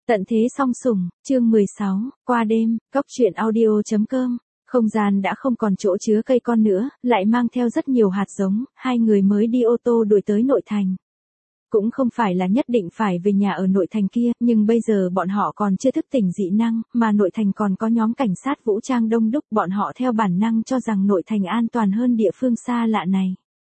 Tận thế song sủng, chương 16, qua đêm, cóc truyện audio.com. Không gian đã không còn chỗ chứa cây con nữa, lại mang theo rất nhiều hạt giống, hai người mới đi ô tô đuổi tới nội thành. Cũng không phải là nhất định phải về nhà ở nội thành kia, nhưng bây giờ bọn họ còn chưa thức tỉnh dị năng, mà nội thành còn có nhóm cảnh sát vũ trang đông đúc, bọn họ theo bản năng cho rằng nội thành an toàn hơn địa phương xa lạ này.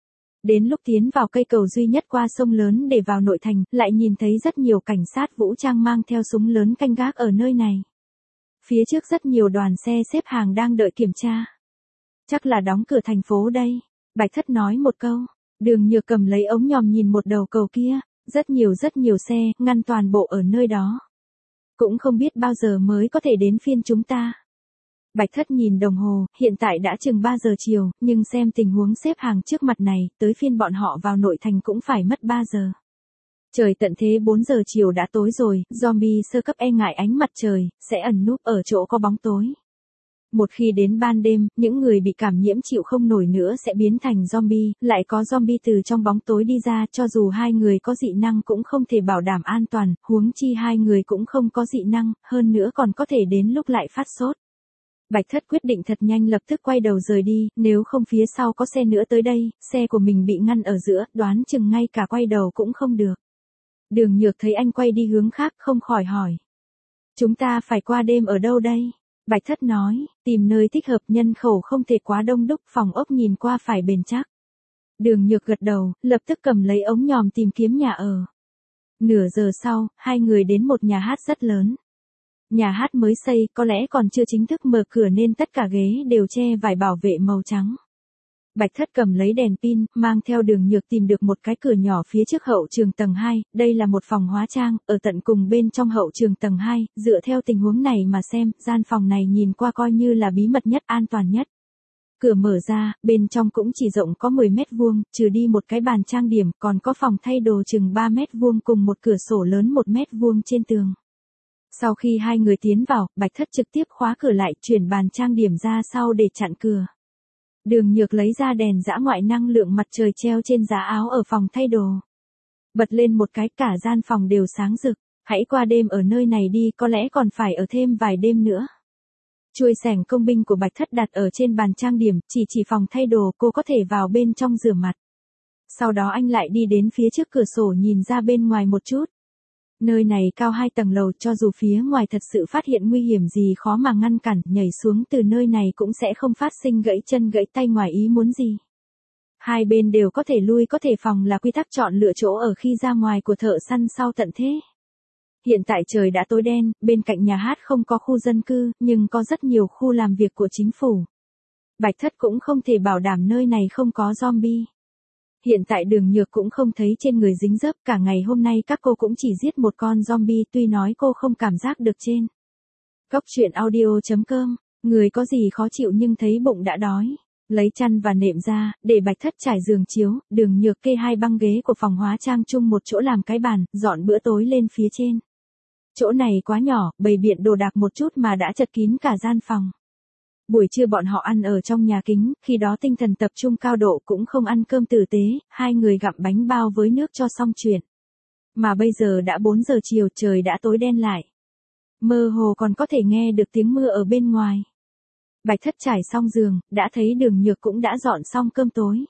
Đến lúc tiến vào cây cầu duy nhất qua sông lớn để vào nội thành, lại nhìn thấy rất nhiều cảnh sát vũ trang mang theo súng lớn canh gác ở nơi này. Phía trước rất nhiều đoàn xe xếp hàng đang đợi kiểm tra. Chắc là đóng cửa thành phố đây. Bạch Thất nói một câu. Đường Nhược cầm lấy ống nhòm nhìn một đầu cầu kia. Rất nhiều xe, ngăn toàn bộ ở nơi đó. Cũng không biết bao giờ mới có thể đến phiên chúng ta. Bạch Thất nhìn đồng hồ, hiện tại đã chừng 3 giờ chiều, nhưng xem tình huống xếp hàng trước mặt này, tới phiên bọn họ vào nội thành cũng phải mất 3 giờ. Trời tận thế 4 giờ chiều đã tối rồi, zombie sơ cấp e ngại ánh mặt trời, sẽ ẩn núp ở chỗ có bóng tối. Một khi đến ban đêm, những người bị cảm nhiễm chịu không nổi nữa sẽ biến thành zombie, lại có zombie từ trong bóng tối đi ra, cho dù hai người có dị năng cũng không thể bảo đảm an toàn, huống chi hai người cũng không có dị năng, hơn nữa còn có thể đến lúc lại phát sốt. Bạch Thất quyết định thật nhanh lập tức quay đầu rời đi, nếu không phía sau có xe nữa tới đây, xe của mình bị ngăn ở giữa, đoán chừng ngay cả quay đầu cũng không được. Đường Nhược thấy anh quay đi hướng khác không khỏi hỏi. Chúng ta phải qua đêm ở đâu đây? Bạch Thất nói, tìm nơi thích hợp, nhân khẩu không thể quá đông đúc, phòng ốc nhìn qua phải bền chắc. Đường Nhược gật đầu, lập tức cầm lấy ống nhòm tìm kiếm nhà ở. Nửa giờ sau, hai người đến một nhà hát rất lớn. Nhà hát mới xây, có lẽ còn chưa chính thức mở cửa nên tất cả ghế đều che vải bảo vệ màu trắng. Bạch Thất cầm lấy đèn pin, mang theo Đường Nhược tìm được một cái cửa nhỏ phía trước hậu trường tầng 2, đây là một phòng hóa trang, ở tận cùng bên trong hậu trường tầng 2, dựa theo tình huống này mà xem, gian phòng này nhìn qua coi như là bí mật nhất, an toàn nhất. Cửa mở ra, bên trong cũng chỉ rộng có 10 mét vuông, trừ đi một cái bàn trang điểm, còn có phòng thay đồ chừng 3 mét vuông cùng một cửa sổ lớn 1 mét vuông trên tường. Sau khi hai người tiến vào, Bạch Thất trực tiếp khóa cửa lại, chuyển bàn trang điểm ra sau để chặn cửa. Đường Nhược lấy ra đèn dã ngoại năng lượng mặt trời treo trên giá áo ở phòng thay đồ. Bật lên một cái, cả gian phòng đều sáng rực. Hãy qua đêm ở nơi này đi, có lẽ còn phải ở thêm vài đêm nữa. Chuôi xẻng công binh của Bạch Thất đặt ở trên bàn trang điểm, chỉ phòng thay đồ, cô có thể vào bên trong rửa mặt. Sau đó anh lại đi đến phía trước cửa sổ nhìn ra bên ngoài một chút. Nơi này cao 2 tầng lầu, cho dù phía ngoài thật sự phát hiện nguy hiểm gì khó mà ngăn cản, nhảy xuống từ nơi này cũng sẽ không phát sinh gãy chân gãy tay ngoài ý muốn gì. Hai bên đều có thể lui có thể phòng là quy tắc chọn lựa chỗ ở khi ra ngoài của thợ săn sau tận thế. Hiện tại trời đã tối đen, bên cạnh nhà hát không có khu dân cư, nhưng có rất nhiều khu làm việc của chính phủ. Bạch Thất cũng không thể bảo đảm nơi này không có zombie. Hiện tại Đường Nhược cũng không thấy trên người dính dấp, cả ngày hôm nay các cô cũng chỉ giết một con zombie, tuy nói cô không cảm giác được trên. Cóc truyện audio.com, người có gì khó chịu nhưng thấy bụng đã đói. Lấy chăn và nệm ra, để Bạch Thất trải giường chiếu, Đường Nhược kê 2 băng ghế của phòng hóa trang chung một chỗ làm cái bàn, dọn bữa tối lên phía trên. Chỗ này quá nhỏ, bày biện đồ đạc một chút mà đã chật kín cả gian phòng. Buổi trưa bọn họ ăn ở trong nhà kính, khi đó tinh thần tập trung cao độ cũng không ăn cơm tử tế, hai người gặm bánh bao với nước cho xong chuyện. Mà bây giờ đã 4 giờ chiều, trời đã tối đen lại. Mơ hồ còn có thể nghe được tiếng mưa ở bên ngoài. Bạch Thất trải xong giường, đã thấy Đường Nhược cũng đã dọn xong cơm tối.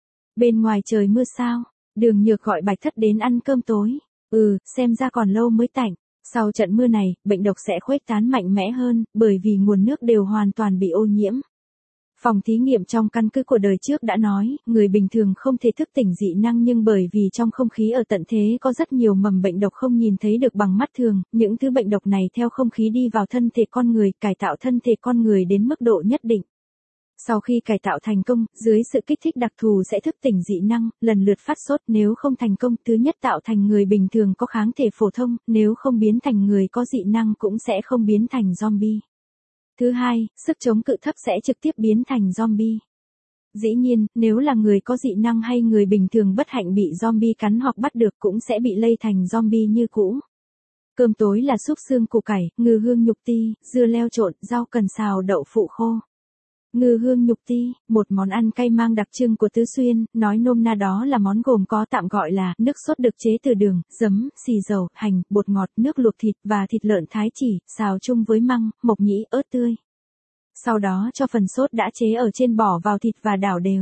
Bên ngoài trời mưa sao? Đường Nhược gọi Bạch Thất đến ăn cơm tối. Xem ra còn lâu mới tạnh. Sau trận mưa này, bệnh độc sẽ khuếch tán mạnh mẽ hơn, bởi vì nguồn nước đều hoàn toàn bị ô nhiễm. Phòng thí nghiệm trong căn cứ của đời trước đã nói, người bình thường không thể thức tỉnh dị năng nhưng bởi vì trong không khí ở tận thế có rất nhiều mầm bệnh độc không nhìn thấy được bằng mắt thường, những thứ bệnh độc này theo không khí đi vào thân thể con người, cải tạo thân thể con người đến mức độ nhất định. Sau khi cải tạo thành công, dưới sự kích thích đặc thù sẽ thức tỉnh dị năng, lần lượt phát sốt, nếu không thành công, thứ nhất tạo thành người bình thường có kháng thể phổ thông, nếu không biến thành người có dị năng cũng sẽ không biến thành zombie. Thứ hai, sức chống cự thấp sẽ trực tiếp biến thành zombie. Dĩ nhiên, nếu là người có dị năng hay người bình thường bất hạnh bị zombie cắn hoặc bắt được cũng sẽ bị lây thành zombie như cũ. Cơm tối là súp xương củ cải, ngừ hương nhục ti, dưa leo trộn, rau cần xào đậu phụ khô. Ngư hương nhục ti, một món ăn cay mang đặc trưng của Tứ Xuyên, nói nôm na đó là món gồm có tạm gọi là nước sốt được chế từ đường, giấm, xì dầu, hành, bột ngọt, nước luộc thịt và thịt lợn thái chỉ, xào chung với măng, mộc nhĩ, ớt tươi. Sau đó cho phần sốt đã chế ở trên bỏ vào thịt và đảo đều.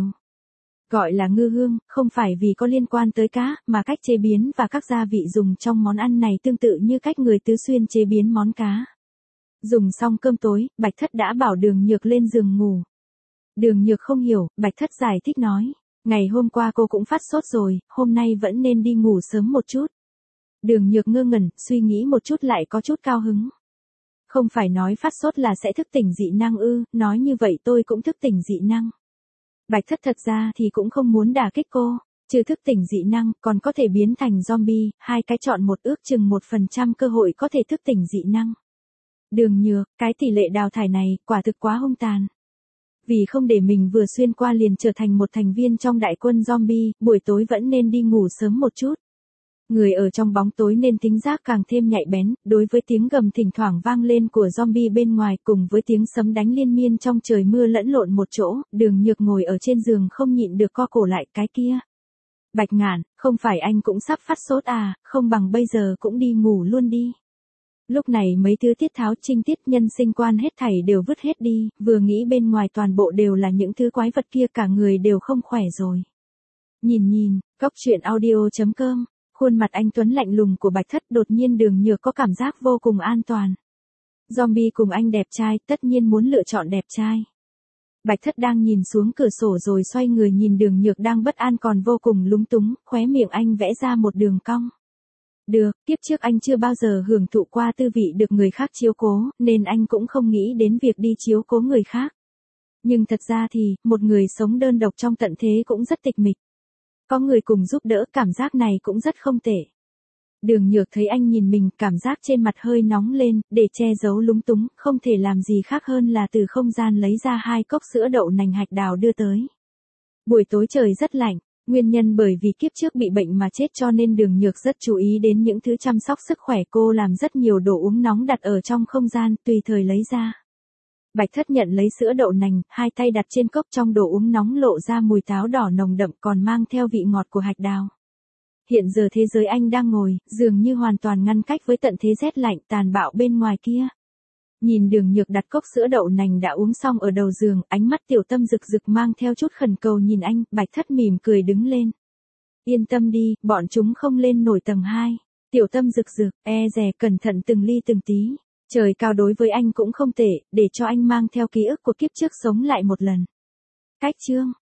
Gọi là ngư hương, không phải vì có liên quan tới cá, mà cách chế biến và các gia vị dùng trong món ăn này tương tự như cách người Tứ Xuyên chế biến món cá. Dùng xong cơm tối, Bạch Thất đã bảo Đường Nhược lên giường ngủ. Đường Nhược không hiểu, Bạch Thất giải thích nói. Ngày hôm qua cô cũng phát sốt rồi, hôm nay vẫn nên đi ngủ sớm một chút. Đường Nhược ngơ ngẩn, suy nghĩ một chút lại có chút cao hứng. Không phải nói phát sốt là sẽ thức tỉnh dị năng ư, nói như vậy tôi cũng thức tỉnh dị năng. Bạch Thất thật ra thì cũng không muốn đả kích cô, trừ thức tỉnh dị năng, còn có thể biến thành zombie, hai cái chọn một ước chừng 1% cơ hội có thể thức tỉnh dị năng. Đường Nhược, cái tỷ lệ đào thải này, quả thực quá hung tàn. Vì không để mình vừa xuyên qua liền trở thành một thành viên trong đại quân zombie, buổi tối vẫn nên đi ngủ sớm một chút. Người ở trong bóng tối nên thính giác càng thêm nhạy bén, đối với tiếng gầm thỉnh thoảng vang lên của zombie bên ngoài cùng với tiếng sấm đánh liên miên trong trời mưa lẫn lộn một chỗ, Đường Nhược ngồi ở trên giường không nhịn được co cổ lại, cái kia. Bạch Ngạn, không phải anh cũng sắp phát sốt à, không bằng bây giờ cũng đi ngủ luôn đi. Lúc này mấy thứ tiết tháo trinh tiết nhân sinh quan hết thảy đều vứt hết đi, vừa nghĩ bên ngoài toàn bộ đều là những thứ quái vật kia, cả người đều không khỏe rồi. Nhìn, Cóc Truyện Audio.com, khuôn mặt anh tuấn lạnh lùng của Bạch Thất đột nhiên Đường Nhược có cảm giác vô cùng an toàn. Zombie cùng anh đẹp trai, tất nhiên muốn lựa chọn đẹp trai. Bạch Thất đang nhìn xuống cửa sổ rồi xoay người nhìn Đường Nhược đang bất an còn vô cùng lúng túng, khóe miệng anh vẽ ra một đường cong. Được, kiếp trước anh chưa bao giờ hưởng thụ qua tư vị được người khác chiếu cố, nên anh cũng không nghĩ đến việc đi chiếu cố người khác. Nhưng thật ra thì, một người sống đơn độc trong tận thế cũng rất tịch mịch. Có người cùng giúp đỡ, cảm giác này cũng rất không tệ. Đường Nhược thấy anh nhìn mình, cảm giác trên mặt hơi nóng lên, để che giấu lúng túng, không thể làm gì khác hơn là từ không gian lấy ra 2 cốc sữa đậu nành hạch đào đưa tới. Buổi tối trời rất lạnh. Nguyên nhân bởi vì kiếp trước bị bệnh mà chết cho nên Đường Nhược rất chú ý đến những thứ chăm sóc sức khỏe, cô làm rất nhiều đồ uống nóng đặt ở trong không gian, tùy thời lấy ra. Bạch Thất nhận lấy sữa đậu nành, hai tay đặt trên cốc, trong đồ uống nóng lộ ra mùi táo đỏ nồng đậm còn mang theo vị ngọt của hạch đào. Hiện giờ thế giới anh đang ngồi, dường như hoàn toàn ngăn cách với tận thế rét lạnh tàn bạo bên ngoài kia. Nhìn Đường Nhược đặt cốc sữa đậu nành đã uống xong ở đầu giường, ánh mắt Tiểu Tâm rực rực mang theo chút khẩn cầu nhìn anh, Bạch Thất mỉm cười đứng lên. Yên tâm đi, bọn chúng không lên nổi tầng 2. Tiểu Tâm rực rực, dè cẩn thận từng ly từng tí. Trời cao đối với anh cũng không tệ, để cho anh mang theo ký ức của kiếp trước sống lại một lần. Cách chương